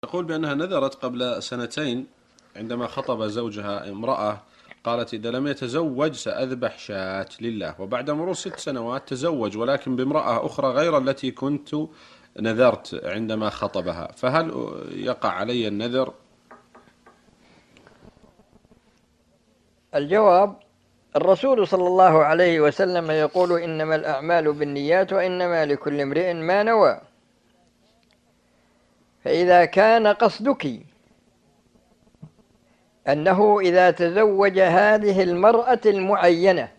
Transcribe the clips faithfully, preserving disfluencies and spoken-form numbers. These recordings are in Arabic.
تقول بأنها نذرت قبل سنتين عندما خطب زوجها امرأة، قالت إذا لم يتزوج سأذبح شاة لله، وبعد مرور ست سنوات تزوج ولكن بامرأة أخرى غير التي كنت نذرت عندما خطبها، فهل يقع علي النذر؟ الجواب: الرسول صلى الله عليه وسلم يقول: إنما الأعمال بالنيات وإنما لكل امرئ ما نوى. فإذا كان قصدك أنه إذا تزوج هذه المرأة المعينة،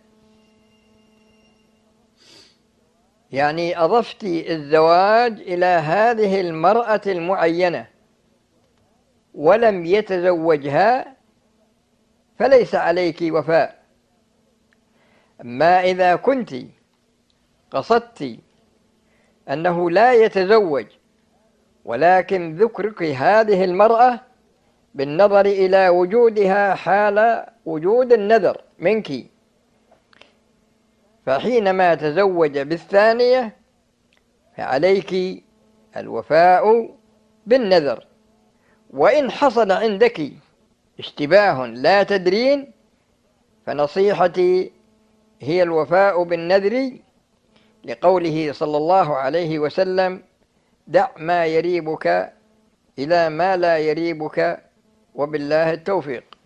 يعني أضفت الزواج إلى هذه المرأة المعينة ولم يتزوجها، فليس عليك وفاء. أما إذا كنت قصدت أنه لا يتزوج ولكن ذكرك هذه المرأة بالنظر إلى وجودها حال وجود النذر منك، فحينما تزوج بالثانية فعليك الوفاء بالنذر. وإن حصل عندك اشتباه لا تدرين، فنصيحتي هي الوفاء بالنذر، لقوله صلى الله عليه وسلم: دع ما يريبك إلى ما لا يريبك، وبالله التوفيق.